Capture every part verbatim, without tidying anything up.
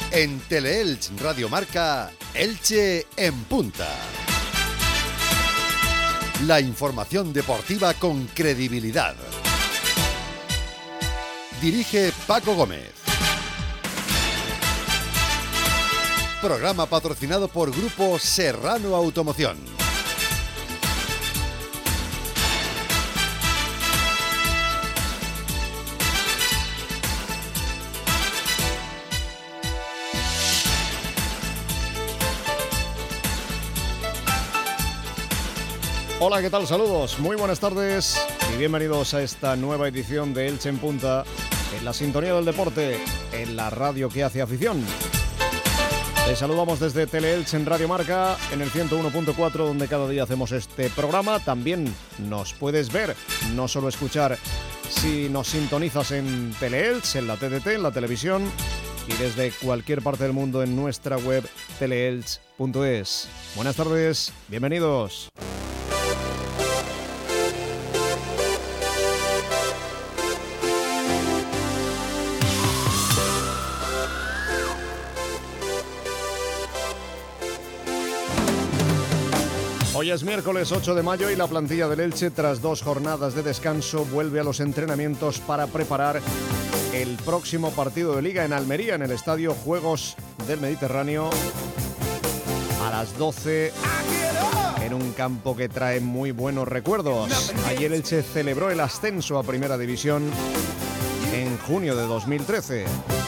En Teleelch Radio Marca, Elche en punta. La información deportiva con credibilidad. Dirige Paco Gómez. Programa patrocinado por Grupo Serrano Automoción. Hola, ¿qué tal? Saludos, muy buenas tardes y bienvenidos a esta nueva edición de Elche en Punta, en la sintonía del deporte, en la radio que hace afición. Te saludamos desde Teleelch en Radio Marca, en el ciento uno punto cuatro, donde cada día hacemos este programa. También nos puedes ver, no solo escuchar, si nos sintonizas en Teleelch, en la T D T, en la televisión, y desde cualquier parte del mundo en nuestra web teleelch punto es. Buenas tardes, bienvenidos. Hoy es miércoles ocho de mayo y la plantilla del Elche, tras dos jornadas de descanso, vuelve a los entrenamientos para preparar el próximo partido de Liga en Almería, en el Estadio Juegos del Mediterráneo, a las doce, en un campo que trae muy buenos recuerdos. Ayer Elche celebró el ascenso a Primera División en junio de dos mil trece.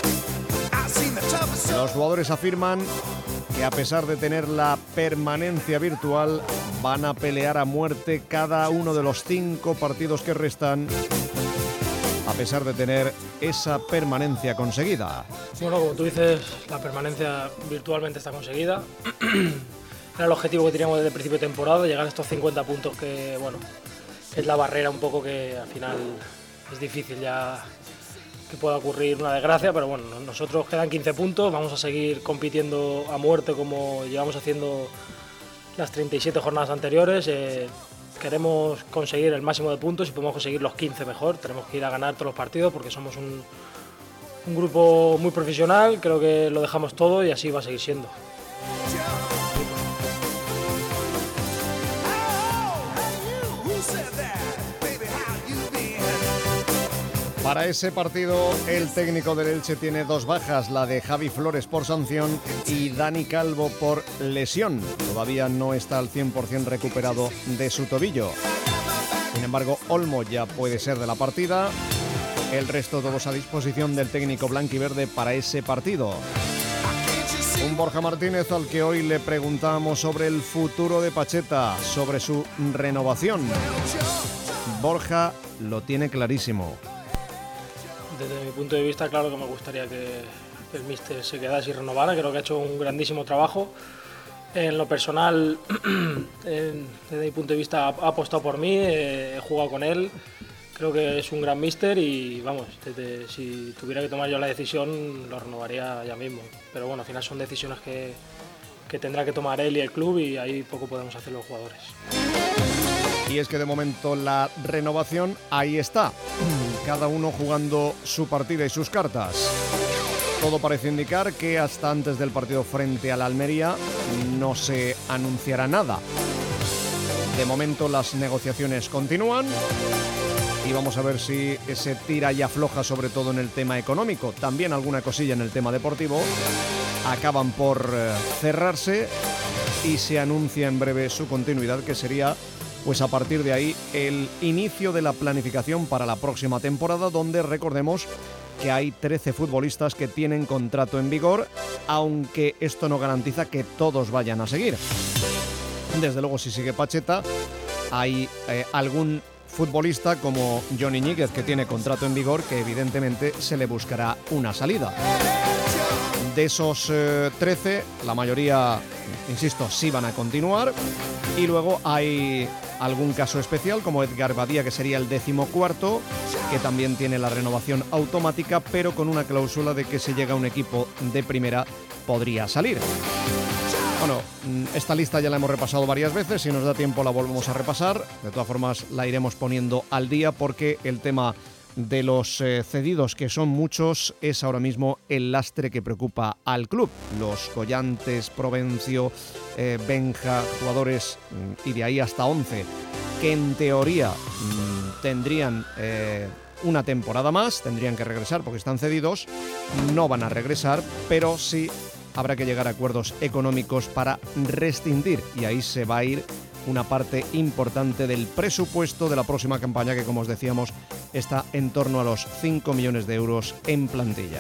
Los jugadores afirman que a pesar de tener la permanencia virtual, van a pelear a muerte cada uno de los cinco partidos que restan, a pesar de tener esa permanencia conseguida. Bueno, como tú dices, la permanencia virtualmente está conseguida. Era el objetivo que teníamos desde el principio de temporada, llegar a estos cincuenta puntos, que bueno, es la barrera un poco que al final es difícil ya que pueda ocurrir una desgracia, pero bueno, nosotros quedan quince puntos, vamos a seguir compitiendo a muerte como llevamos haciendo las treinta y siete jornadas anteriores. Eh, queremos conseguir el máximo de puntos y podemos conseguir los quince mejor. Tenemos que ir a ganar todos los partidos porque somos un, un grupo muy profesional, creo que lo dejamos todo y así va a seguir siendo. Para ese partido, el técnico del Elche tiene dos bajas, la de Javi Flores por sanción y Dani Calvo por lesión. Todavía no está al cien por ciento recuperado de su tobillo. Sin embargo, Olmo ya puede ser de la partida. El resto todos a disposición del técnico blanquiverde para ese partido. Un Borja Martínez al que hoy le preguntamos sobre el futuro de Pacheta, sobre su renovación. Borja lo tiene clarísimo. Desde mi punto de vista, claro que me gustaría que el míster se quedase y renovara. Creo que ha hecho un grandísimo trabajo. En lo personal, en, desde mi punto de vista, ha apostado por mí, he jugado con él. Creo que es un gran míster y, vamos, desde, si tuviera que tomar yo la decisión, lo renovaría ya mismo. Pero bueno, al final son decisiones que, que tendrá que tomar él y el club, y ahí poco podemos hacer los jugadores. Y es que de momento la renovación ahí está, cada uno jugando su partida y sus cartas. Todo parece indicar que hasta antes del partido frente a la Almería no se anunciará nada. De momento las negociaciones continúan y vamos a ver si ese tira y afloja, sobre todo en el tema económico, también alguna cosilla en el tema deportivo, acaban por cerrarse y se anuncia en breve su continuidad, que sería, pues a partir de ahí, el inicio de la planificación para la próxima temporada, donde recordemos que hay trece futbolistas que tienen contrato en vigor, aunque esto no garantiza que todos vayan a seguir. Desde luego, si sigue Pacheta, hay eh, algún futbolista como Johnny Ñíguez, que tiene contrato en vigor, que evidentemente se le buscará una salida. De esos eh, trece, la mayoría, insisto, sí van a continuar. Y luego hay algún caso especial como Edgar Badía, que sería el decimocuarto, que también tiene la renovación automática, pero con una cláusula de que si llega un equipo de primera podría salir. Bueno, esta lista ya la hemos repasado varias veces, si nos da tiempo la volvemos a repasar. De todas formas la iremos poniendo al día porque el tema de los eh, cedidos, que son muchos, es ahora mismo el lastre que preocupa al club. Los Collantes, Provencio, eh, Benja, jugadores mm, y de ahí hasta once, que en teoría mmm, tendrían eh, una temporada más, tendrían que regresar porque están cedidos, no van a regresar, pero sí habrá que llegar a acuerdos económicos para rescindir, y ahí se va a ir una parte importante del presupuesto de la próxima campaña, que, como os decíamos, está en torno a los cinco millones de euros en plantilla.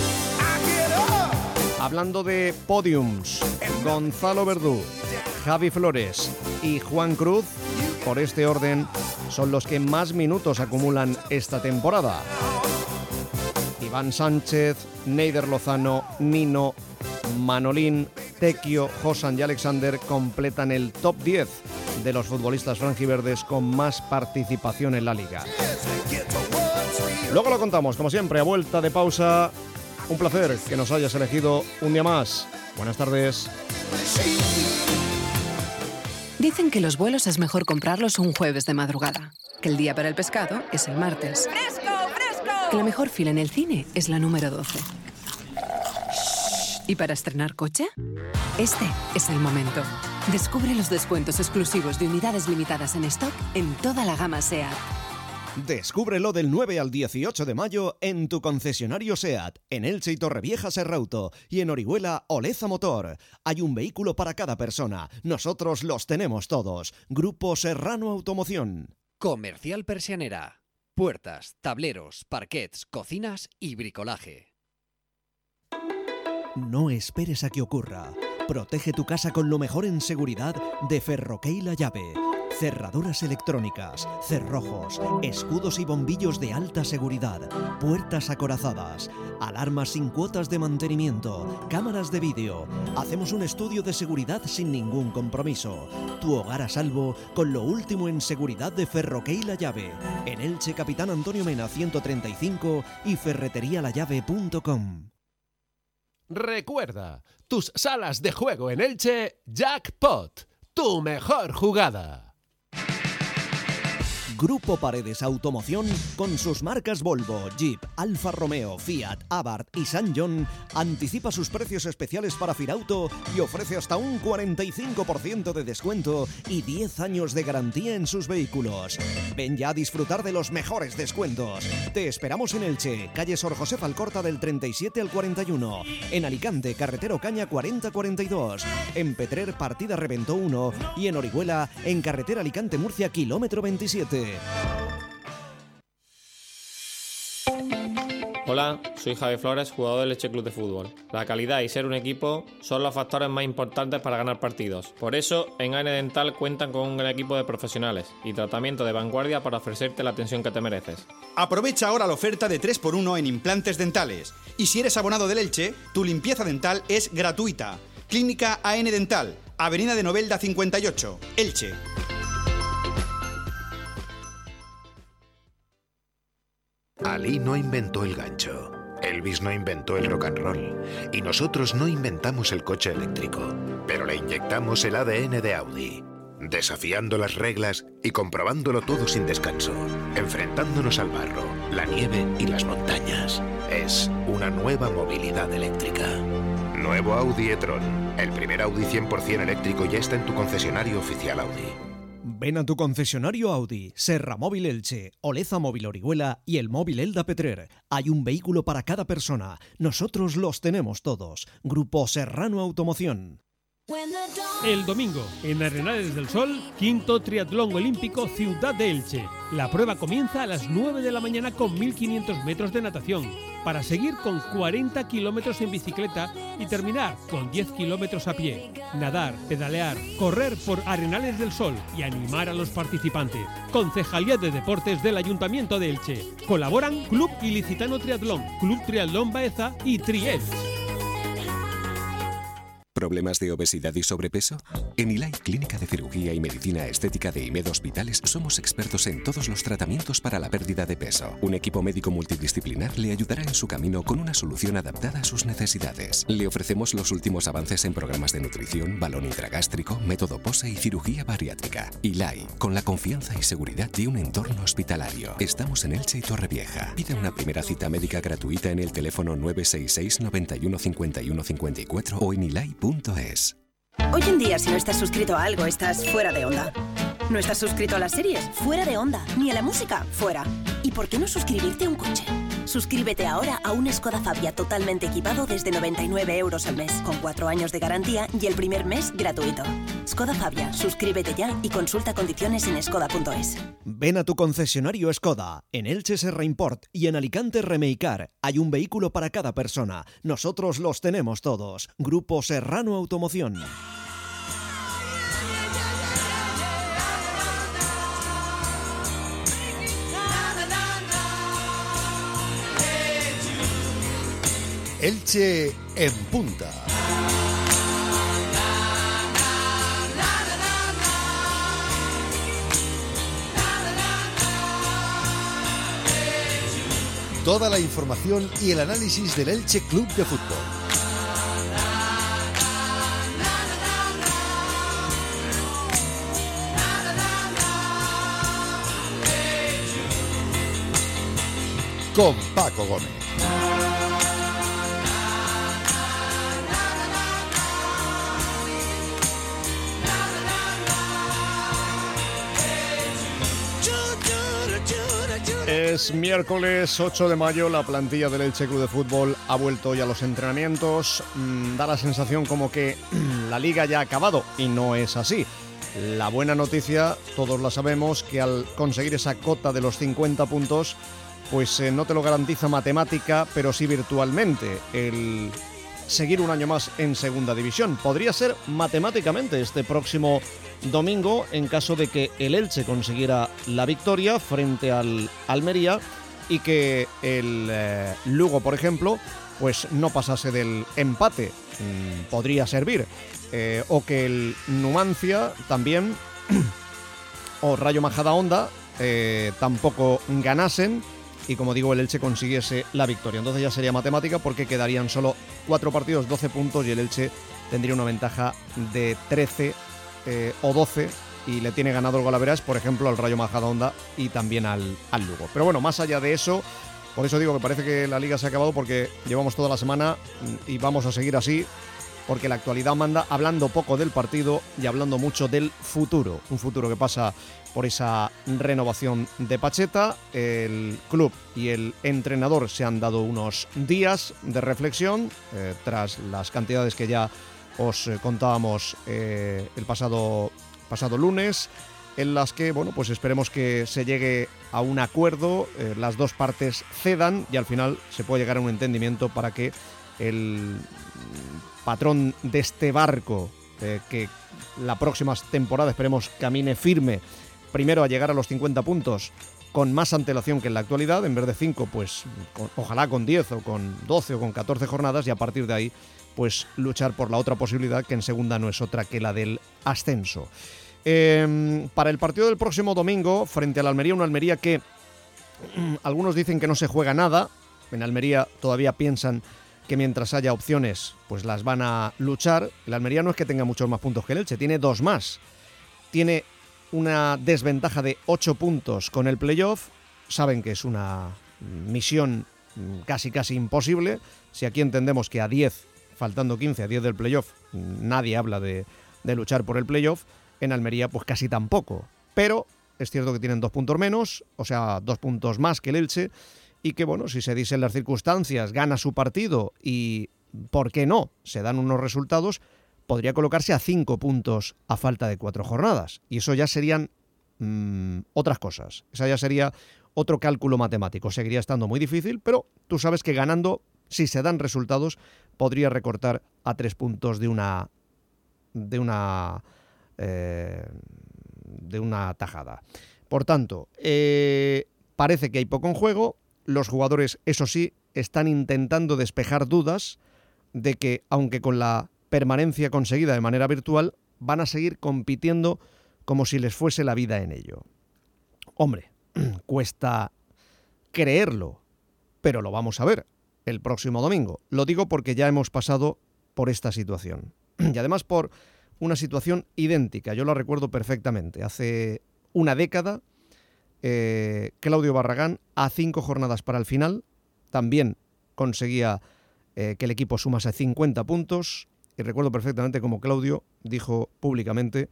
Hablando de podiums, Gonzalo Verdú, Javi Flores y Juan Cruz, por este orden, son los que más minutos acumulan esta temporada. Iván Sánchez, Neider Lozano, Nino, Manolín, Tequio, Josan y Alexander completan el top diez de los futbolistas franjiverdes con más participación en la liga. Luego lo contamos, como siempre, a vuelta de pausa. Un placer que nos hayas elegido un día más. Buenas tardes. Dicen que los vuelos es mejor comprarlos un jueves de madrugada, que el día para el pescado es el martes, ¡Fresco, fresco! que la mejor fila en el cine es la número doce. ¿Y para estrenar coche? Este es el momento. Descubre los descuentos exclusivos de unidades limitadas en stock en toda la gama SEAT. Descúbrelo del nueve al dieciocho de mayo en tu concesionario SEAT, en Elche y Torrevieja Serrauto, y en Orihuela Oleza Motor. Hay un vehículo para cada persona. Nosotros los tenemos todos. Grupo Serrano Automoción. Comercial Persianera. Puertas, tableros, parquets, cocinas y bricolaje. No esperes a que ocurra. Protege tu casa con lo mejor en seguridad de Ferroquey La Llave. Cerraduras electrónicas, cerrojos, escudos y bombillos de alta seguridad, puertas acorazadas, alarmas sin cuotas de mantenimiento, cámaras de vídeo. Hacemos un estudio de seguridad sin ningún compromiso. Tu hogar a salvo con lo último en seguridad de Ferroquey La Llave. En Elche, Capitán Antonio Mena ciento treinta y cinco y ferretería la llave punto com. Recuerda, tus salas de juego en Elche, Jackpot, tu mejor jugada. Grupo Paredes Automoción, con sus marcas Volvo, Jeep, Alfa Romeo, Fiat, Abarth y San John, anticipa sus precios especiales para Firauto y ofrece hasta un cuarenta y cinco por ciento de descuento y diez años de garantía en sus vehículos. Ven ya a disfrutar de los mejores descuentos. Te esperamos en Elche, calle Sor José Alcorta del treinta y siete al cuarenta y uno. En Alicante, carretera Ocaña cuarenta cuarenta y dos. En Petrer, partida Reventó uno. Y en Orihuela, en carretera Alicante-Murcia, kilómetro veintisiete. Hola, soy Javi Flores, jugador del Elche Club de Fútbol. La calidad y ser un equipo son los factores más importantes para ganar partidos. Por eso, en A N Dental cuentan con un gran equipo de profesionales y tratamiento de vanguardia para ofrecerte la atención que te mereces. Aprovecha ahora la oferta de tres por uno en implantes dentales. Y si eres abonado del Elche, tu limpieza dental es gratuita. Clínica A N Dental, Avenida de Novelda cincuenta y ocho, Elche. Ali no inventó el gancho, Elvis no inventó el rock and roll y nosotros no inventamos el coche eléctrico, pero le inyectamos el A D N de Audi, desafiando las reglas y comprobándolo todo sin descanso, enfrentándonos al barro, la nieve y las montañas. Es una nueva movilidad eléctrica. Nuevo Audi e-tron, el primer Audi cien por ciento eléctrico, ya está en tu concesionario oficial Audi. Ven a tu concesionario Audi, Serra Móvil Elche, Oleza Móvil Orihuela y el Móvil Elda Petrer. Hay un vehículo para cada persona. Nosotros los tenemos todos. Grupo Serrano Automoción. El domingo, en Arenales del Sol, quinto triatlón olímpico Ciudad de Elche. La prueba comienza a las nueve de la mañana con mil quinientos metros de natación, para seguir con cuarenta kilómetros en bicicleta y terminar con diez kilómetros a pie. Nadar, pedalear, correr por Arenales del Sol y animar a los participantes. Concejalía de Deportes del Ayuntamiento de Elche. Colaboran Club Ilicitano Triatlón, Club Triatlón Baeza y Trielch. ¿Problemas de obesidad y sobrepeso? En Ilai Clínica de Cirugía y Medicina Estética de IMED Hospitales somos expertos en todos los tratamientos para la pérdida de peso. Un equipo médico multidisciplinar le ayudará en su camino con una solución adaptada a sus necesidades. Le ofrecemos los últimos avances en programas de nutrición, balón intragástrico, método P O S E y cirugía bariátrica. Ilai, con la confianza y seguridad de un entorno hospitalario. Estamos en Elche y Torrevieja. Pida una primera cita médica gratuita en el teléfono nueve seis seis, noventa y uno, cincuenta y uno, cincuenta y cuatro o en ilai punto es. Hoy en día, si no estás suscrito a algo, estás fuera de onda. ¿No estás suscrito a las series? Fuera de onda. ¿Ni a la música? Fuera. ¿Y por qué no suscribirte a un coche? Suscríbete ahora a un Skoda Fabia totalmente equipado desde noventa y nueve euros al mes, con cuatro años de garantía y el primer mes gratuito. Skoda Fabia, suscríbete ya y consulta condiciones en skoda punto es. Ven a tu concesionario Skoda. En Elche Serra Import y en Alicante Remeicar. Hay un vehículo para cada persona. Nosotros los tenemos todos. Grupo Serrano Automoción. Elche en punta. Toda la información y el análisis del Elche Club de Fútbol. Con Paco Gómez. Es miércoles ocho de mayo, la plantilla del Elche Club de Fútbol ha vuelto ya a los entrenamientos. Mm, da la sensación como que la liga ya ha acabado y no es así. La buena noticia, todos la sabemos, que al conseguir esa cota de los cincuenta puntos, pues eh, no te lo garantiza matemática, pero sí virtualmente el seguir un año más en segunda división. Podría ser matemáticamente este próximo domingo en caso de que el Elche consiguiera la victoria frente al Almería y que el eh, Lugo, por ejemplo, pues no pasase del empate. Mm, podría servir. Eh, o que el Numancia también o Rayo Majadahonda eh, tampoco ganasen y, como digo, el Elche consiguiese la victoria. Entonces ya sería matemática porque quedarían solo cuatro partidos, doce puntos y el Elche tendría una ventaja de trece eh, o doce y le tiene ganado el Golaveras, por ejemplo, al Rayo Majadahonda y también al, al Lugo. Pero bueno, más allá de eso, por eso digo que parece que la liga se ha acabado, porque llevamos toda la semana y vamos a seguir así, porque la actualidad manda, hablando poco del partido y hablando mucho del futuro. Un futuro que pasa por esa renovación de Pacheta. El club y el entrenador se han dado unos días de reflexión eh, tras las cantidades que ya os eh, contábamos eh, el pasado, pasado lunes, en las que, bueno, pues esperemos que se llegue a un acuerdo, eh, las dos partes cedan y al final se pueda llegar a un entendimiento para que el patrón de este barco, eh, que la próxima temporada esperemos camine firme, primero a llegar a los cincuenta puntos con más antelación que en la actualidad, en vez de cinco, pues con, ojalá con diez o con doce o con catorce jornadas, y a partir de ahí pues luchar por la otra posibilidad, que en segunda no es otra que la del ascenso. Eh, para el partido del próximo domingo frente al Almería, una Almería que algunos dicen que no se juega nada, en Almería todavía piensan que mientras haya opciones, pues las van a luchar. El Almería no es que tenga muchos más puntos que el Elche, tiene dos más. Tiene una desventaja de ocho puntos con el playoff. Saben que es una misión casi casi imposible. Si aquí entendemos que a diez, faltando quince, a diez del playoff, nadie habla de, de luchar por el playoff, en Almería pues casi tampoco. Pero es cierto que tienen dos puntos menos, o sea, dos puntos más que el Elche, y que, bueno, si se dicen las circunstancias, gana su partido y, ¿por qué no?, se dan unos resultados, podría colocarse a cinco puntos a falta de cuatro jornadas. Y eso ya serían mmm, otras cosas. Esa ya sería otro cálculo matemático. Seguiría estando muy difícil, pero tú sabes que ganando, si se dan resultados, podría recortar a tres puntos de una de una eh, de una tajada. Por tanto, eh, parece que hay poco en juego. Los jugadores, eso sí, están intentando despejar dudas de que, aunque con la permanencia conseguida de manera virtual, van a seguir compitiendo como si les fuese la vida en ello. Hombre, cuesta creerlo, pero lo vamos a ver el próximo domingo. Lo digo porque ya hemos pasado por esta situación. Y además por una situación idéntica. Yo la recuerdo perfectamente. Hace una década, eh, Claudio Barragán, a cinco jornadas para el final, también conseguía eh, que el equipo sumase cincuenta puntos. Y recuerdo perfectamente como Claudio dijo públicamente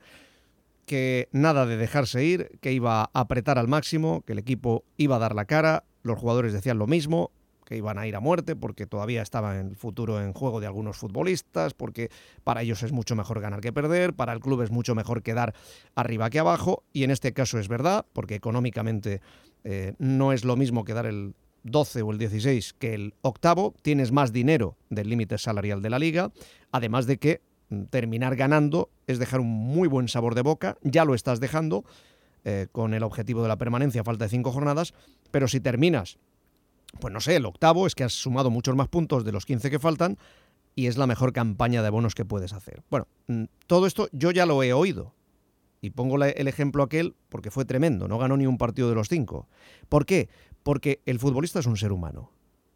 que nada de dejarse ir, que iba a apretar al máximo, que el equipo iba a dar la cara, los jugadores decían lo mismo, que iban a ir a muerte porque todavía estaba en el futuro en juego de algunos futbolistas, porque para ellos es mucho mejor ganar que perder, para el club es mucho mejor quedar arriba que abajo, y en este caso es verdad, porque económicamente eh, no es lo mismo quedar el doce o el dieciséis que el octavo, tienes más dinero del límite salarial de la liga, además de que terminar ganando es dejar un muy buen sabor de boca, ya lo estás dejando eh, con el objetivo de la permanencia a falta de cinco jornadas, pero si terminas, pues no sé, el octavo, es que has sumado muchos más puntos de los quince que faltan y es la mejor campaña de bonos que puedes hacer. Bueno, todo esto yo ya lo he oído y pongo el ejemplo aquel porque fue tremendo, no ganó ni un partido de los cinco. ¿Por qué? Porque el futbolista es un ser humano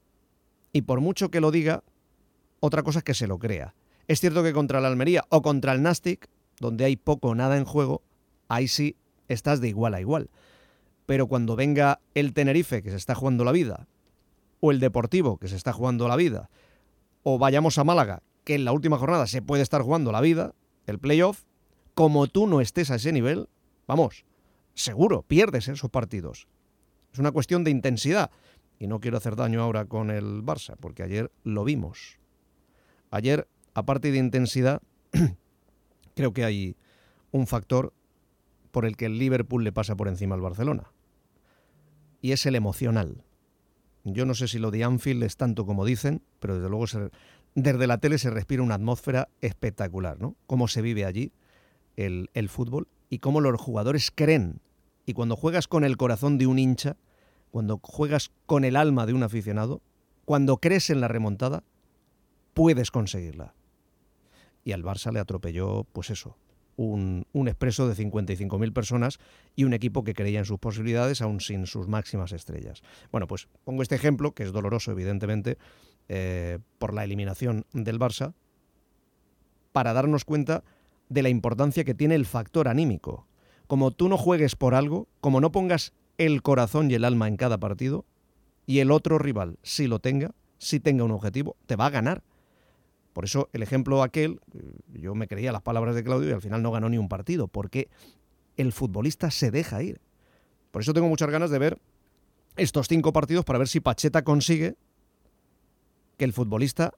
y por mucho que lo diga, otra cosa es que se lo crea. Es cierto que contra la Almería o contra el Nastic, donde hay poco o nada en juego, ahí sí estás de igual a igual. Pero cuando venga el Tenerife, que se está jugando la vida, o el Deportivo, que se está jugando la vida, o vayamos a Málaga, que en la última jornada se puede estar jugando la vida, el playoff, como tú no estés a ese nivel, vamos, seguro, pierdes esos partidos. Es una cuestión de intensidad. Y no quiero hacer daño ahora con el Barça, porque ayer lo vimos. Ayer, aparte de intensidad, creo que hay un factor por el que el Liverpool le pasa por encima al Barcelona. Y es el emocional. Yo no sé si lo de Anfield es tanto como dicen, pero desde luego se, desde la tele se respira una atmósfera espectacular, ¿no? Cómo se vive allí el, el fútbol y cómo los jugadores creen. Y cuando juegas con el corazón de un hincha, cuando juegas con el alma de un aficionado, cuando crees en la remontada, puedes conseguirla. Y al Barça le atropelló, pues eso, un, un expreso de cincuenta y cinco mil personas y un equipo que creía en sus posibilidades aún sin sus máximas estrellas. Bueno, pues pongo este ejemplo, que es doloroso evidentemente, eh, por la eliminación del Barça, para darnos cuenta de la importancia que tiene el factor anímico. Como tú no juegues por algo, como no pongas el corazón y el alma en cada partido, y el otro rival, si lo tenga, si tenga un objetivo, te va a ganar. Por eso el ejemplo aquel, yo me creía las palabras de Claudio y al final no ganó ni un partido, porque el futbolista se deja ir. Por eso tengo muchas ganas de ver estos cinco partidos para ver si Pacheta consigue que el futbolista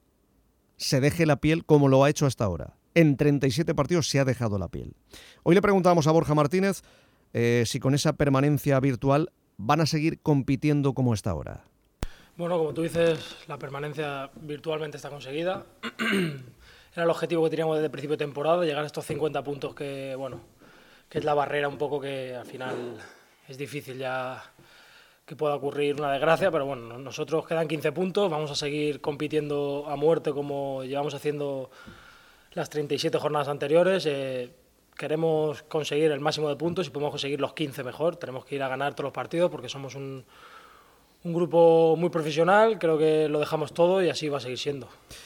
se deje la piel como lo ha hecho hasta ahora. En treinta y siete partidos se ha dejado la piel. Hoy le preguntábamos a Borja Martínez eh, si con esa permanencia virtual van a seguir compitiendo como está ahora. Bueno, como tú dices, la permanencia virtualmente está conseguida. Era el objetivo que teníamos desde el principio de temporada, llegar a estos cincuenta puntos que, bueno, que es la barrera un poco que al final es difícil ya que pueda ocurrir una desgracia, pero bueno, nosotros quedan quince puntos, vamos a seguir compitiendo a muerte como llevamos haciendo las treinta y siete jornadas anteriores. Eh, queremos conseguir el máximo de puntos y podemos conseguir los quince mejor. Tenemos que ir a ganar todos los partidos porque somos un, un grupo muy profesional, creo que lo dejamos todo y así va a seguir siendo.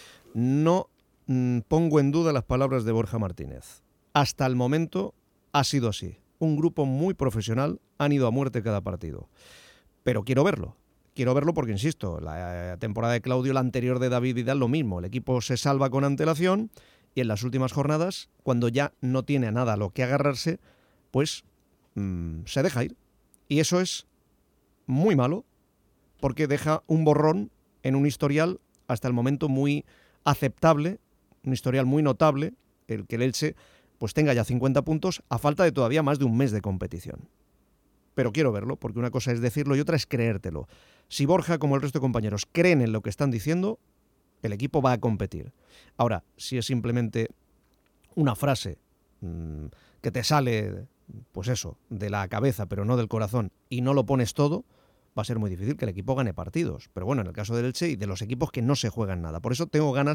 No mmm, pongo en duda las palabras de Borja Martínez. Hasta el momento ha sido así. Un grupo muy profesional, han ido a muerte cada partido. Pero quiero verlo. Quiero verlo porque, insisto, la temporada de Claudio, la anterior de David Vidal, lo mismo. El equipo se salva con antelación y en las últimas jornadas, cuando ya no tiene a nada a lo que agarrarse, pues mmm, se deja ir. Y eso es muy malo porque deja un borrón en un historial hasta el momento muy aceptable, un historial muy notable, el que el Elche pues tenga ya cincuenta puntos a falta de todavía más de un mes de competición. Pero quiero verlo, porque una cosa es decirlo y otra es creértelo. Si Borja, como el resto de compañeros, creen en lo que están diciendo, el equipo va a competir. Ahora, si es simplemente una frase mmm, que te sale, pues eso, de la cabeza, pero no del corazón, y no lo pones todo, va a ser muy difícil que el equipo gane partidos. Pero bueno, en el caso del Elche y de los equipos que no se juegan nada. Por eso tengo ganas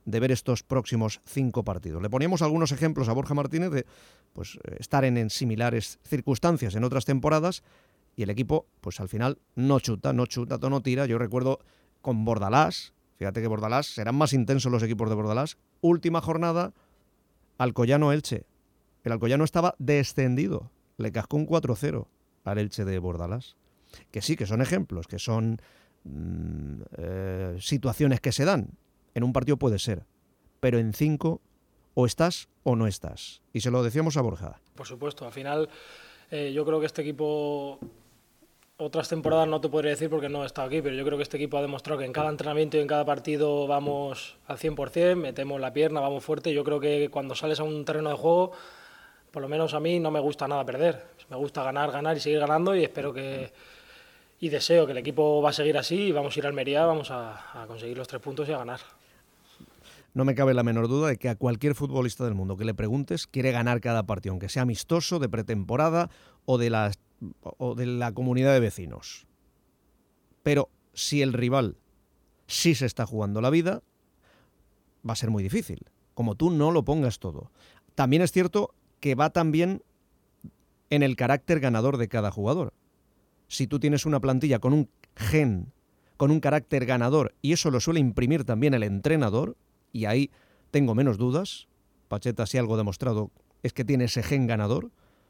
de ver estos próximos cinco partidos. Le poníamos algunos ejemplos a Borja Martínez de pues, estar en, en similares circunstancias en otras temporadas y el equipo, pues al final, no chuta, no chuta, no tira. Yo recuerdo con Bordalás, fíjate que Bordalás, serán más intensos los equipos de Bordalás, última jornada, Alcoyano-Elche. El Alcoyano estaba descendido, le cascó un cuatro cero al Elche de Bordalás. Que sí, que son ejemplos, que son mmm, eh, situaciones que se dan. En un partido puede ser, pero en cinco o estás o no estás. Y se lo decíamos a Borja. Por supuesto, al final eh, yo creo que este equipo, otras temporadas no te podría decir porque no he estado aquí, pero yo creo que este equipo ha demostrado que en cada entrenamiento y en cada partido vamos al cien por cien, metemos la pierna, vamos fuerte. Yo creo que cuando sales a un terreno de juego, por lo menos a mí no me gusta nada perder. Me gusta ganar, ganar y seguir ganando y espero que... y deseo que el equipo va a seguir así y vamos a ir a Almería, vamos a, a conseguir los tres puntos y a ganar. No me cabe la menor duda de que a cualquier futbolista del mundo que le preguntes quiere ganar cada partido, aunque sea amistoso, de pretemporada o de la, o de la comunidad de vecinos. Pero si el rival sí se está jugando la vida, va a ser muy difícil, como tú no lo pongas todo. También es cierto que va también en el carácter ganador de cada jugador. Si tú tienes una plantilla con un gen, con un carácter ganador, y eso lo suele imprimir también el entrenador, y ahí tengo menos dudas, Pacheta si algo demostrado es que tiene ese gen ganador,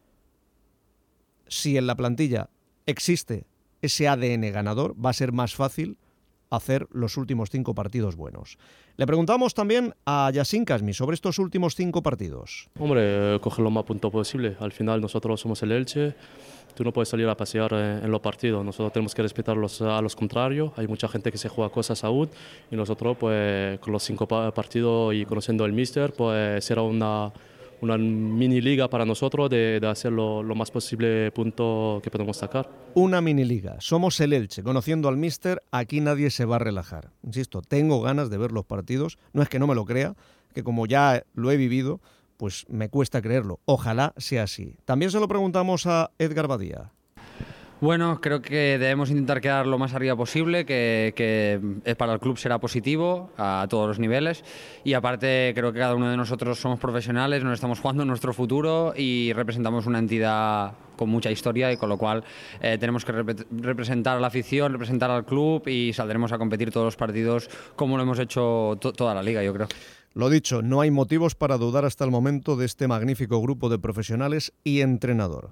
si en la plantilla existe ese A D N ganador, va a ser más fácil hacer los últimos cinco partidos buenos. Le preguntamos también a Yacine Casmi sobre estos últimos cinco partidos. Hombre, coger lo más puntos posible. Al final nosotros somos el Elche. Tú no puedes salir a pasear en los partidos. Nosotros tenemos que respetar los, a los contrarios. Hay mucha gente que se juega cosas aún. Y nosotros, pues, con los cinco partidos y conociendo el míster, pues será una, una mini liga para nosotros de, de hacer lo, lo más posible punto que podemos sacar. Una mini liga. Somos el Elche. Conociendo al míster, aquí nadie se va a relajar. Insisto, tengo ganas de ver los partidos. No es que no me lo crea, que como ya lo he vivido, pues me cuesta creerlo. Ojalá sea así. También se lo preguntamos a Edgar Badía. Bueno, creo que debemos intentar quedar lo más arriba posible, que, que para el club será positivo a todos los niveles y aparte creo que cada uno de nosotros somos profesionales, nos estamos jugando nuestro futuro y representamos una entidad con mucha historia y con lo cual eh, tenemos que rep- representar a la afición, representar al club y saldremos a competir todos los partidos como lo hemos hecho to- toda la liga, yo creo. Lo dicho, no hay motivos para dudar hasta el momento de este magnífico grupo de profesionales y entrenador.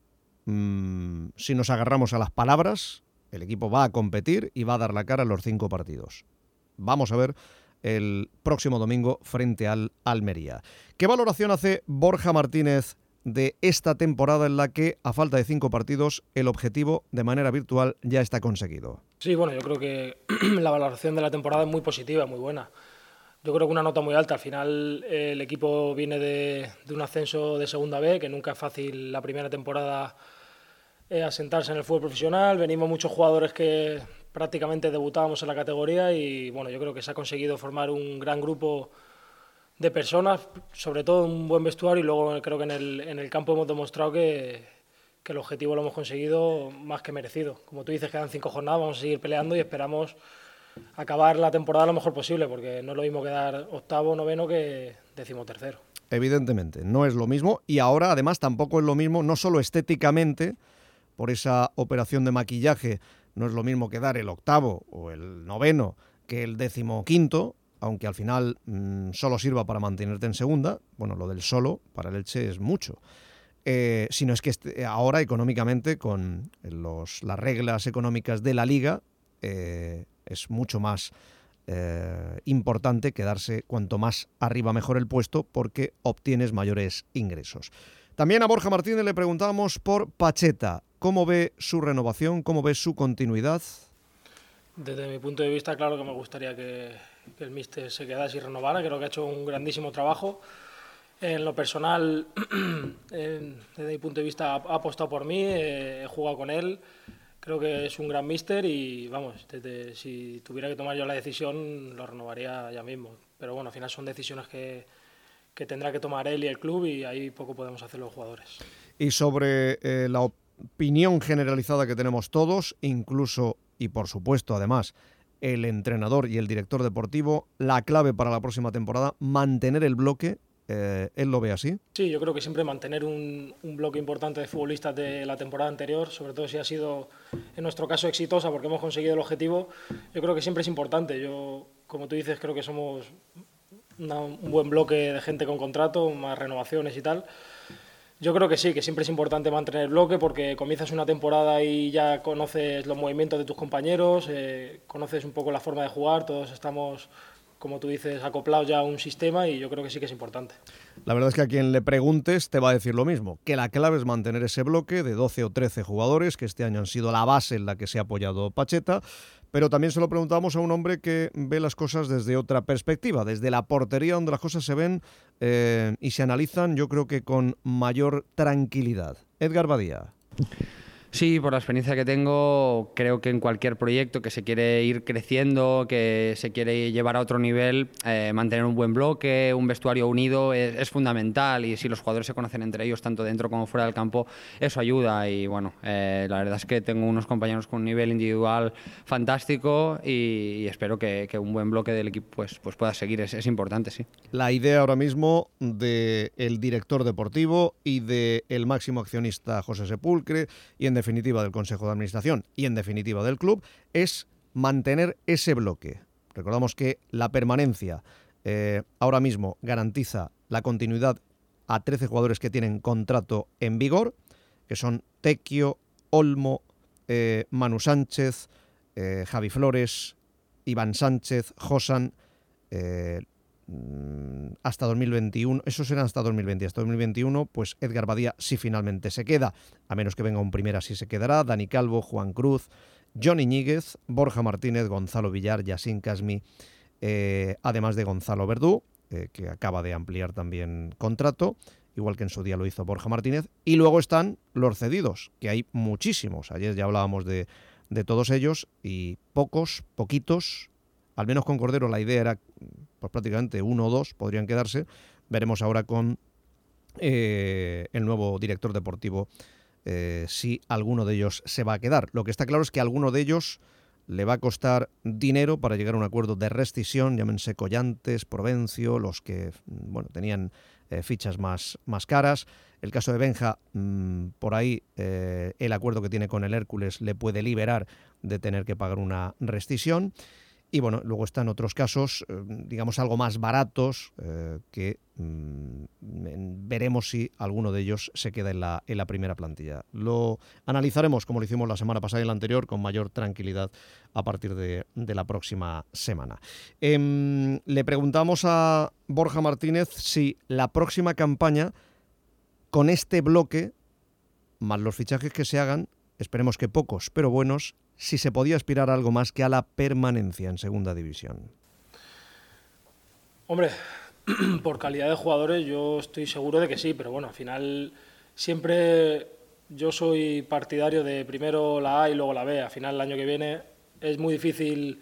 Mm, si nos agarramos a las palabras, el equipo va a competir y va a dar la cara a los cinco partidos. Vamos a ver el próximo domingo frente al Almería. ¿Qué valoración hace Borja Martínez de esta temporada en la que, a falta de cinco partidos, el objetivo de manera virtual ya está conseguido? Sí, bueno, yo creo que la valoración de la temporada es muy positiva, muy buena. Yo creo que una nota muy alta. Al final eh, el equipo viene de, de un ascenso de Segunda B, que nunca es fácil la primera temporada eh, asentarse en el fútbol profesional. Venimos muchos jugadores que prácticamente debutábamos en la categoría y bueno, yo creo que se ha conseguido formar un gran grupo de personas, sobre todo un buen vestuario y luego creo que en el, en el campo hemos demostrado que, que el objetivo lo hemos conseguido más que merecido. Como tú dices, quedan cinco jornadas, vamos a seguir peleando y esperamos acabar la temporada lo mejor posible, porque no es lo mismo quedar octavo o noveno que decimotercero. Evidentemente, no es lo mismo y ahora además tampoco es lo mismo, no solo estéticamente, por esa operación de maquillaje, no es lo mismo quedar el octavo o el noveno que el decimoquinto, aunque al final mmm, solo sirva para mantenerte en segunda. Bueno, lo del solo para el Elche es mucho. Eh, sino es que este, ahora económicamente, con los, las reglas económicas de la Liga, eh, es mucho más eh, importante quedarse cuanto más arriba mejor el puesto porque obtienes mayores ingresos. También a Borja Martínez le preguntamos por Pacheta. ¿Cómo ve su renovación? ¿Cómo ve su continuidad? Desde mi punto de vista, claro que me gustaría que, que el míster se quedase y renovara. Creo que ha hecho un grandísimo trabajo. En lo personal, eh, desde mi punto de vista, ha, ha apostado por mí, eh, he jugado con él. Creo que es un gran míster y, vamos, desde, si tuviera que tomar yo la decisión, lo renovaría ya mismo. Pero bueno, al final son decisiones que, que tendrá que tomar él y el club y ahí poco podemos hacer los jugadores. Y sobre eh, la opinión generalizada que tenemos todos, incluso y por supuesto además el entrenador y el director deportivo, la clave para la próxima temporada, mantener el bloque. Eh, ¿Él lo ve así? Sí, yo creo que siempre mantener un, un bloque importante de futbolistas de la temporada anterior, sobre todo si ha sido, en nuestro caso, exitosa porque hemos conseguido el objetivo, yo creo que siempre es importante. Yo, como tú dices, creo que somos una, un buen bloque de gente con contrato, más renovaciones y tal. Yo creo que sí, que siempre es importante mantener el bloque porque comienzas una temporada y ya conoces los movimientos de tus compañeros, eh, conoces un poco la forma de jugar, todos estamos, como tú dices, acoplados ya a un sistema y yo creo que sí que es importante. La verdad es que a quien le preguntes te va a decir lo mismo, que la clave es mantener ese bloque de doce o trece jugadores que este año han sido la base en la que se ha apoyado Pacheta, pero también se lo preguntamos a un hombre que ve las cosas desde otra perspectiva, desde la portería donde las cosas se ven eh, y se analizan, yo creo que con mayor tranquilidad. Edgar Badía. Sí, por la experiencia que tengo, creo que en cualquier proyecto que se quiere ir creciendo, que se quiere llevar a otro nivel, eh, mantener un buen bloque, un vestuario unido es, es fundamental, y si los jugadores se conocen entre ellos, tanto dentro como fuera del campo, eso ayuda. Y bueno, eh, la verdad es que tengo unos compañeros con un nivel individual fantástico y, y espero que, que un buen bloque del equipo pues, pues pueda seguir, es, es importante, sí. La idea ahora mismo del director deportivo y del máximo accionista José Sepulcre y en definitiva del Consejo de Administración y en definitiva del club es mantener ese bloque. Recordamos que la permanencia eh, ahora mismo garantiza la continuidad a trece jugadores que tienen contrato en vigor, que son Tequio, Olmo, eh, Manu Sánchez, eh, Javi Flores, Iván Sánchez, Josan, eh, hasta dos mil veintiuno, esos serán hasta dos mil veinte, hasta dos mil veintiuno, pues Edgar Badía sí finalmente se queda, a menos que venga un primera sí se quedará, Dani Calvo, Juan Cruz, Johnny Ñíguez, Borja Martínez, Gonzalo Villar, Yacine Casmi, eh, además de Gonzalo Verdú, eh, que acaba de ampliar también contrato, igual que en su día lo hizo Borja Martínez, y luego están los cedidos, que hay muchísimos, ayer ya hablábamos de, de todos ellos, y pocos, poquitos. Al menos con Cordero la idea era, pues prácticamente uno o dos podrían quedarse. Veremos ahora con eh, el nuevo director deportivo eh, si alguno de ellos se va a quedar. Lo que está claro es que a alguno de ellos le va a costar dinero para llegar a un acuerdo de rescisión, llámense Collantes, Provencio, los que bueno tenían eh, fichas más, más caras. El caso de Benja, mmm, por ahí eh, el acuerdo que tiene con el Hércules le puede liberar de tener que pagar una rescisión. Y bueno, luego están otros casos, eh, digamos, algo más baratos, eh, que mmm, veremos si alguno de ellos se queda en la, en la primera plantilla. Lo analizaremos, como lo hicimos la semana pasada y la anterior, con mayor tranquilidad a partir de, de la próxima semana. Eh, le preguntamos a Borja Martínez si la próxima campaña, con este bloque, más los fichajes que se hagan, esperemos que pocos, pero buenos, si se podía aspirar a algo más que a la permanencia en segunda división. Hombre, por calidad de jugadores yo estoy seguro de que sí, pero bueno, al final siempre yo soy partidario de primero la A y luego la B. Al final el año que viene es muy difícil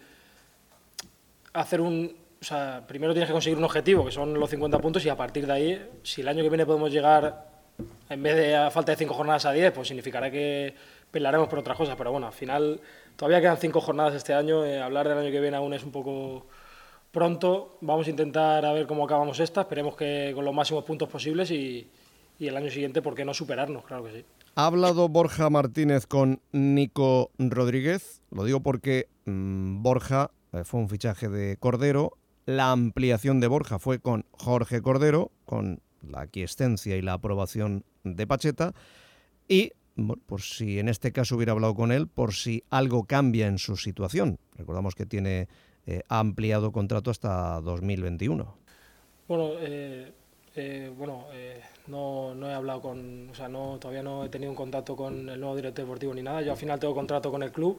hacer un... O sea, primero tienes que conseguir un objetivo, que son los cincuenta puntos, y a partir de ahí, si el año que viene podemos llegar, en vez de a falta de cinco jornadas a diez, pues significará que pelearemos por otras cosas, pero bueno, al final todavía quedan cinco jornadas este año, eh, hablar del año que viene aún es un poco pronto, vamos a intentar a ver cómo acabamos esta, esperemos que con los máximos puntos posibles y, y el año siguiente, ¿por qué no superarnos? Claro que sí. Ha hablado Borja Martínez con Nico Rodríguez, lo digo porque mmm, Borja eh, fue un fichaje de Cordero, la ampliación de Borja fue con Jorge Cordero, con la aquiescencia y la aprobación de Pacheta, y bueno, por si en este caso hubiera hablado con él, por si algo cambia en su situación. Recordamos que tiene eh, ha ampliado contrato hasta dos mil veintiuno. Bueno, eh, eh, bueno eh, no, no he hablado con... O sea, no, todavía no he tenido un contacto con el nuevo director deportivo ni nada. Yo al final tengo contrato con el club.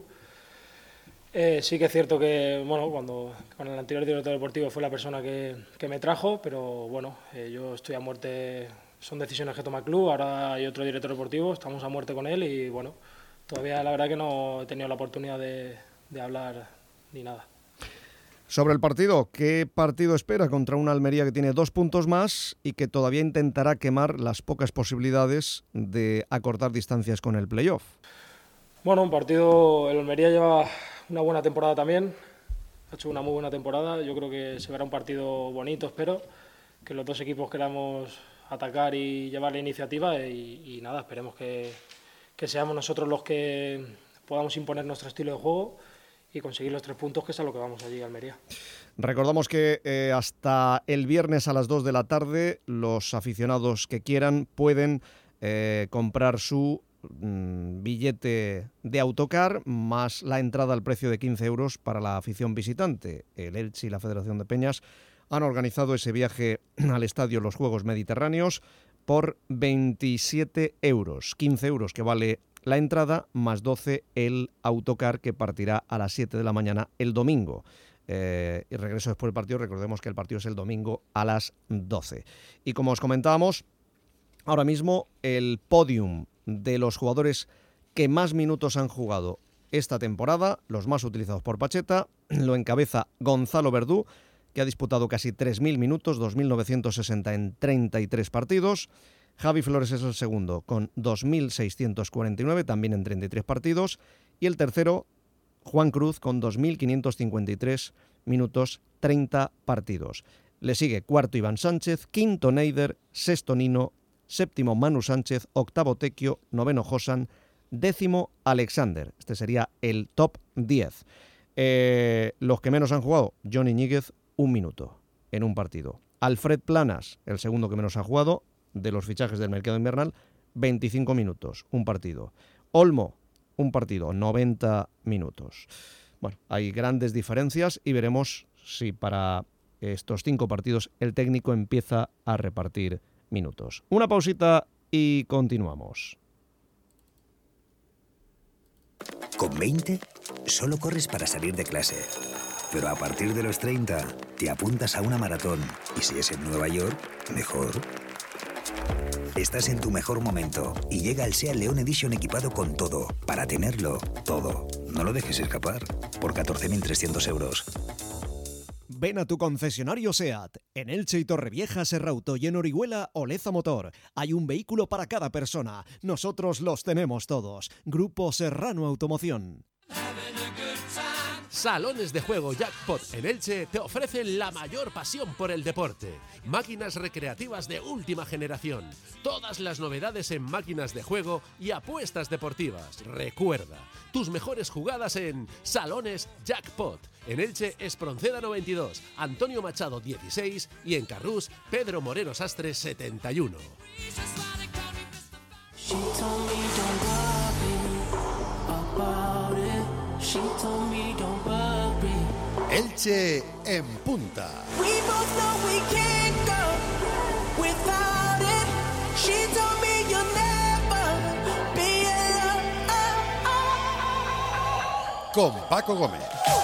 Eh, sí que es cierto que, bueno, cuando con el anterior director deportivo fue la persona que, que me trajo, pero bueno, eh, yo estoy a muerte... Son decisiones que toma el club, ahora hay otro director deportivo, estamos a muerte con él y bueno, todavía la verdad que no he tenido la oportunidad de, de hablar ni nada. Sobre el partido, ¿qué partido espera contra una Almería que tiene dos puntos más y que todavía intentará quemar las pocas posibilidades de acortar distancias con el playoff? Bueno, un partido, el Almería lleva una buena temporada también, ha hecho una muy buena temporada. Yo creo que se verá un partido bonito, espero que los dos equipos queramos atacar y llevar la iniciativa y, y nada, esperemos que, que seamos nosotros los que podamos imponer nuestro estilo de juego y conseguir los tres puntos, que es a lo que vamos allí a Almería. Recordamos que eh, hasta el viernes a las dos de la tarde los aficionados que quieran pueden eh, comprar su mm, billete de autocar más la entrada al precio de quince euros para la afición visitante. El Elche y la Federación de Peñas han organizado ese viaje al estadio Los Juegos Mediterráneos por veintisiete euros. quince euros que vale la entrada, más doce el autocar, que partirá a las siete de la mañana el domingo. Eh, y regreso después del partido. Recordemos que el partido es el domingo a las doce. Y como os comentábamos, ahora mismo el podium de los jugadores que más minutos han jugado esta temporada, los más utilizados por Pacheta, lo encabeza Gonzalo Verdú, que ha disputado casi tres mil minutos, dos mil novecientos sesenta en treinta y tres partidos. Javi Flores es el segundo, con dos mil seiscientos cuarenta y nueve, también en treinta y tres partidos. Y el tercero, Juan Cruz, con dos mil quinientos cincuenta y tres minutos, treinta partidos. Le sigue cuarto Iván Sánchez, quinto Neider, sexto Nino, séptimo Manu Sánchez, octavo Tequio, noveno Josan, décimo Alexander. Este sería el top diez. Eh, los que menos han jugado, Johnny Ñíguez, un minuto en un partido. Alfred Planas, el segundo que menos ha jugado de los fichajes del mercado invernal, veinticinco minutos, un partido. Olmo, un partido, noventa minutos. Bueno, hay grandes diferencias y veremos si para estos cinco partidos el técnico empieza a repartir minutos. Una pausita y continuamos. Con veinte, solo corres para salir de clase. Pero a partir de los treinta, te apuntas a una maratón. Y si es en Nueva York, mejor. Estás en tu mejor momento y llega el SEAT León Edition equipado con todo, para tenerlo todo. No lo dejes escapar, por catorce mil trescientos euros. Ven a tu concesionario SEAT. En Elche y Torrevieja, Serrauto, y en Orihuela, Oleza Motor. Hay un vehículo para cada persona. Nosotros los tenemos todos. Grupo Serrano Automoción. Salones de Juego Jackpot en Elche te ofrecen la mayor pasión por el deporte. Máquinas recreativas de última generación. Todas las novedades en máquinas de juego y apuestas deportivas. Recuerda, tus mejores jugadas en Salones Jackpot. En Elche, Espronceda noventa y dos, Antonio Machado dieciséis y en Carrús, Pedro Moreno Sastre setenta y uno. Elche en punta. Con Paco Gómez.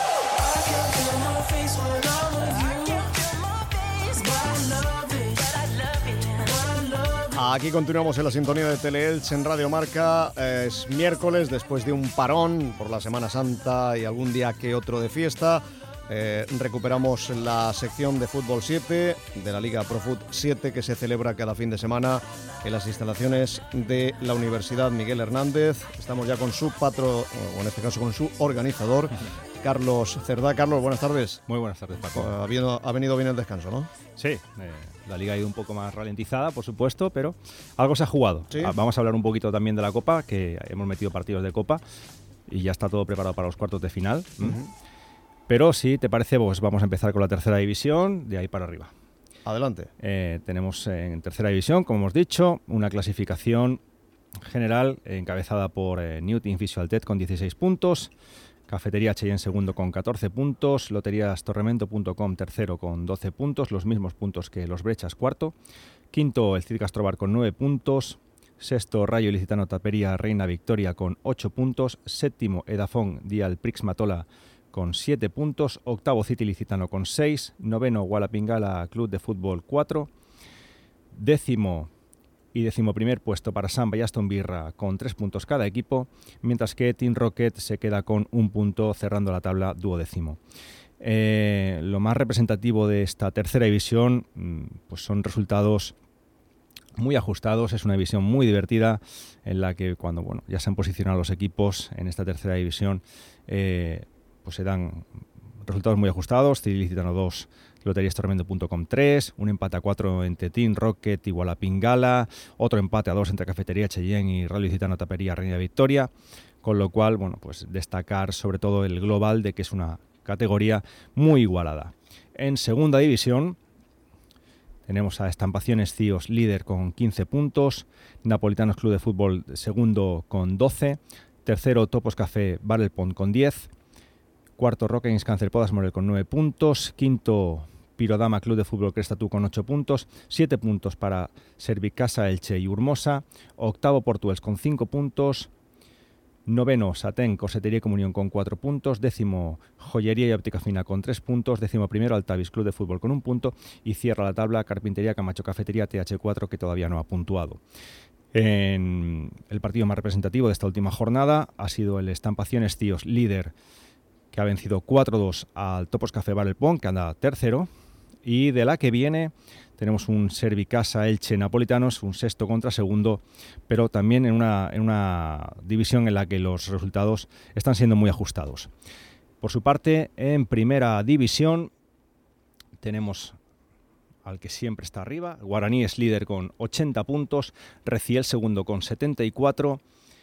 Aquí continuamos en la sintonía de Teleelche en Radio Marca. Es miércoles, después de un parón por la Semana Santa y algún día que otro de fiesta. Eh, recuperamos la sección de Fútbol siete de la Liga Profut siete, que se celebra cada fin de semana en las instalaciones de la Universidad Miguel Hernández. Estamos ya con su patro, o en este caso con su organizador, Carlos Cerdá. Carlos, buenas tardes. Muy buenas tardes, Paco. Ha venido, ha venido bien el descanso, ¿no? Sí, eh, la Liga ha ido un poco más ralentizada, por supuesto, pero algo se ha jugado. ¿Sí? Vamos a hablar un poquito también de la Copa, que hemos metido partidos de Copa y ya está todo preparado para los cuartos de final. Uh-huh. Pero si te parece, pues vamos a empezar con la tercera división, de ahí para arriba. Adelante. Eh, tenemos en tercera división, como hemos dicho, una clasificación general encabezada por eh, Newton Visualtet con dieciséis puntos, Cafetería Cheyenne segundo con catorce puntos, Loterías Torremento punto com tercero con doce puntos, los mismos puntos que los Brechas cuarto, quinto el Cid Castrobar con nueve puntos, sexto Rayo Ilicitano Tapería Reina Victoria con ocho puntos, séptimo Edafón Dial Prix Matola con siete puntos, octavo City Ilicitano con seis, noveno Gualapingala Club de Fútbol cuatro, décimo y décimo primer puesto para Samba y Aston Birra con tres puntos cada equipo, mientras que Team Rocket se queda con un punto cerrando la tabla duodécimo. Eh, lo más representativo de esta tercera división pues son resultados muy ajustados. Es una división muy divertida en la que cuando bueno, ya se han posicionado los equipos en esta tercera división, eh, pues se dan resultados muy ajustados. Tilicitano dos, loteriastormendo punto com tres, un empate a cuatro entre Team Rocket igual a Pingala, otro empate a dos entre Cafetería Cheyenne y Real Licitano Tapería Reina Victoria, con lo cual, bueno, pues destacar sobre todo el global de que es una categoría muy igualada. En segunda división tenemos a Estampaciones Cíos líder con quince puntos, Napolitanos Club de Fútbol segundo con doce, tercero Topos Café Barrel Pond con diez, cuarto Rockings Cáncer Podas Morel con nueve puntos, quinto Pirodama Club de Fútbol Crestatú con ocho puntos, siete puntos para Servicasa Elche y Urmosa, octavo Portuels con cinco puntos, noveno Satén Corsetería y Comunión con cuatro puntos, décimo Joyería y Óptica Fina con tres puntos, décimo primero Altavis Club de Fútbol con un punto y cierra la tabla Carpintería Camacho Cafetería T H cuatro, que todavía no ha puntuado. En el partido más representativo de esta última jornada ha sido el Estampaciones Cíos líder, que ha vencido cuatro dos al Topos Café Barrel Pond, que anda tercero, y de la que viene tenemos un Servicasa Elche Napolitanos, un sexto contra segundo, pero también en una, en una división en la que los resultados están siendo muy ajustados. Por su parte, en primera división tenemos al que siempre está arriba. Guaraní es líder con ochenta puntos, Reciel segundo con setenta y cuatro,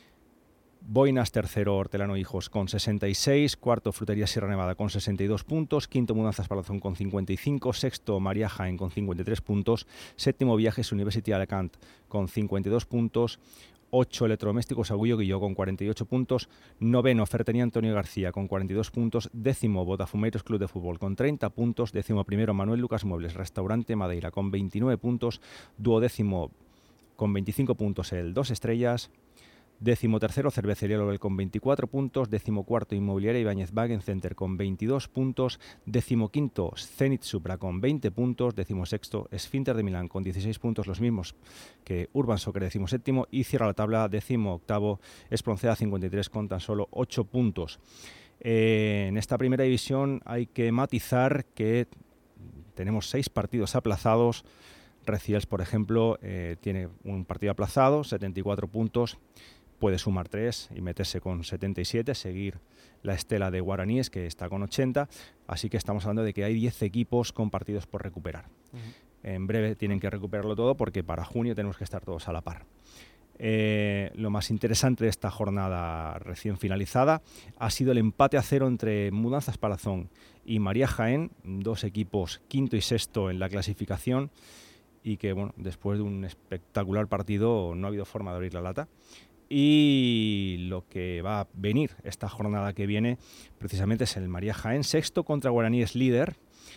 Boinas tercero, Hortelano Hijos con sesenta y seis, cuarto Frutería Sierra Nevada con sesenta y dos puntos, quinto Mudanzas Palazón con cincuenta y cinco, sexto María Jaén con cincuenta y tres puntos, séptimo Viajes University Alicante con cincuenta y dos puntos, ocho Electrodomésticos Agullo Guilló con cuarenta y ocho puntos, noveno Ferretería Antonio García con cuarenta y dos puntos, décimo Botafumeiros Club de Fútbol con treinta puntos, décimo primero Manuel Lucas Muebles Restaurante Madeira con veintinueve puntos, duodécimo con veinticinco puntos el Dos Estrellas, décimo tercero Cervecería Lobel con veinticuatro puntos, décimo cuarto Inmobiliaria Ibáñez Wagen Center con veintidós puntos, décimo quinto Zenit Supra con veinte puntos, décimo sexto Esfínter de Milán con dieciséis puntos, los mismos que Urban Soccer décimo séptimo, y cierra la tabla décimo octavo Espronceda cincuenta y tres con tan solo ocho puntos. Eh, en esta primera división hay que matizar que tenemos seis partidos aplazados. Reciels, por ejemplo, eh, tiene un partido aplazado, setenta y cuatro puntos, puede sumar tres y meterse con setenta y siete, seguir la estela de Guaraníes, que está con ochenta, así que estamos hablando de que hay diez equipos con partidos por recuperar. Uh-huh. En breve tienen que recuperarlo todo porque para junio tenemos que estar todos a la par. Eh, lo más interesante de esta jornada recién finalizada ha sido el empate a cero entre Mudanzas Palazón y María Jaén, dos equipos quinto y sexto en la clasificación, y que bueno, después de un espectacular partido no ha habido forma de abrir la lata. Y lo que va a venir esta jornada que viene precisamente es el María Jaén, sexto contra Guaraníes líder,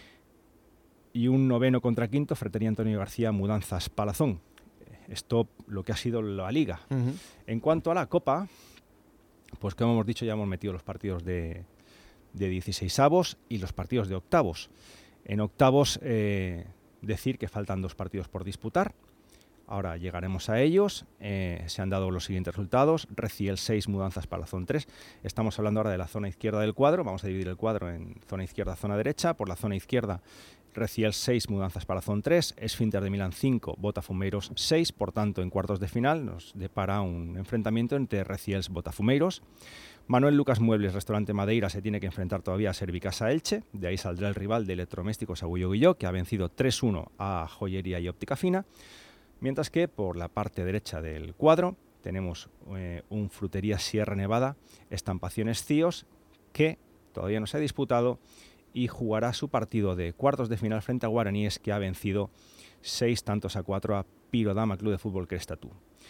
y un noveno contra quinto, Ferretería Antonio García, Mudanzas Palazón. Esto lo que ha sido la liga. Uh-huh. En cuanto a la Copa, pues como hemos dicho, ya hemos metido los partidos de, de dieciseisavos y los partidos de octavos. En octavos, eh, decir que faltan dos partidos por disputar. Ahora llegaremos a ellos. Eh, se han dado los siguientes resultados. Reciel seis, Mudanzas Palazón tres. Estamos hablando ahora de la zona izquierda del cuadro. Vamos a dividir el cuadro en zona izquierda, zona derecha. Por la zona izquierda, Reciel seis, Mudanzas Palazón tres. Esfínter de Milán cinco, Botafumeiros seis. Por tanto, en cuartos de final nos depara un enfrentamiento entre Reciels y Botafumeiros. Manuel Lucas Muebles, Restaurante Madeira, se tiene que enfrentar todavía a Servicasa Elche. De ahí saldrá el rival de Electrodomésticos Agullo Guilló, que ha vencido tres uno a Joyería y Óptica Fina. Mientras que por la parte derecha del cuadro tenemos eh, un Frutería Sierra Nevada, Estampaciones Cíos, que todavía no se ha disputado y jugará su partido de cuartos de final frente a Guaraníes, que ha vencido seis tantos a cuatro a Pirodama Club de Fútbol Crestatú.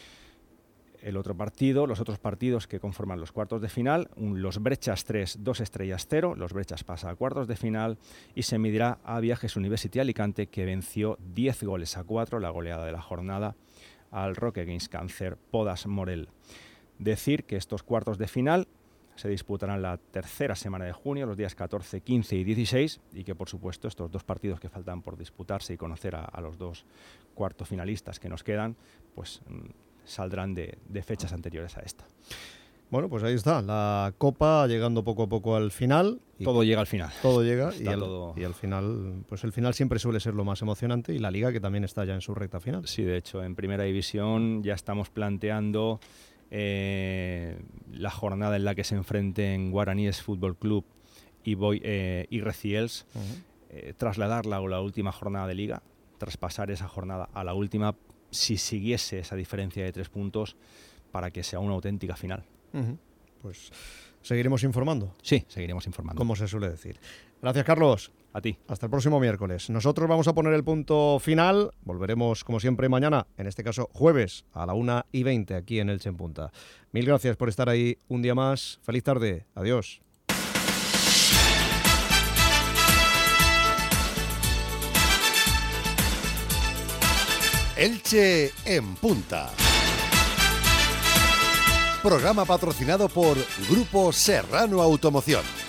El otro partido, los otros partidos que conforman los cuartos de final, un Los Brechas tres, Dos Estrellas cero, Los Brechas pasa a cuartos de final y se medirá a Viajes University Alicante, que venció diez goles a cuatro, la goleada de la jornada, al Roque Games Cáncer Podas Morel. Decir que estos cuartos de final se disputarán la tercera semana de junio, los días catorce, quince y dieciséis, y que por supuesto estos dos partidos que faltan por disputarse y conocer a, a los dos cuartos finalistas que nos quedan, pues saldrán de, de fechas anteriores a esta. Bueno, pues ahí está, la Copa llegando poco a poco al final. Y todo llega al final. Todo llega y, al, todo... y al final, pues el final siempre suele ser lo más emocionante, y la Liga, que también está ya en su recta final. Sí, de hecho, en Primera División ya estamos planteando eh, la jornada en la que se enfrenten Guaraníes Fútbol Club y, voy, eh, y Reciels, Uh-huh. eh, trasladar la, la última jornada de Liga, traspasar esa jornada a la última, si siguiese esa diferencia de tres puntos, para que sea una auténtica final. Uh-huh. Pues seguiremos informando. Sí, seguiremos informando. Como se suele decir. Gracias, Carlos. A ti. Hasta el próximo miércoles. Nosotros vamos a poner el punto final. Volveremos, como siempre, mañana, en este caso jueves, a la una y veinte, aquí en Elche en Punta. Mil gracias por estar ahí un día más. Feliz tarde. Adiós. Elche en Punta. Programa patrocinado por Grupo Serrano Automoción.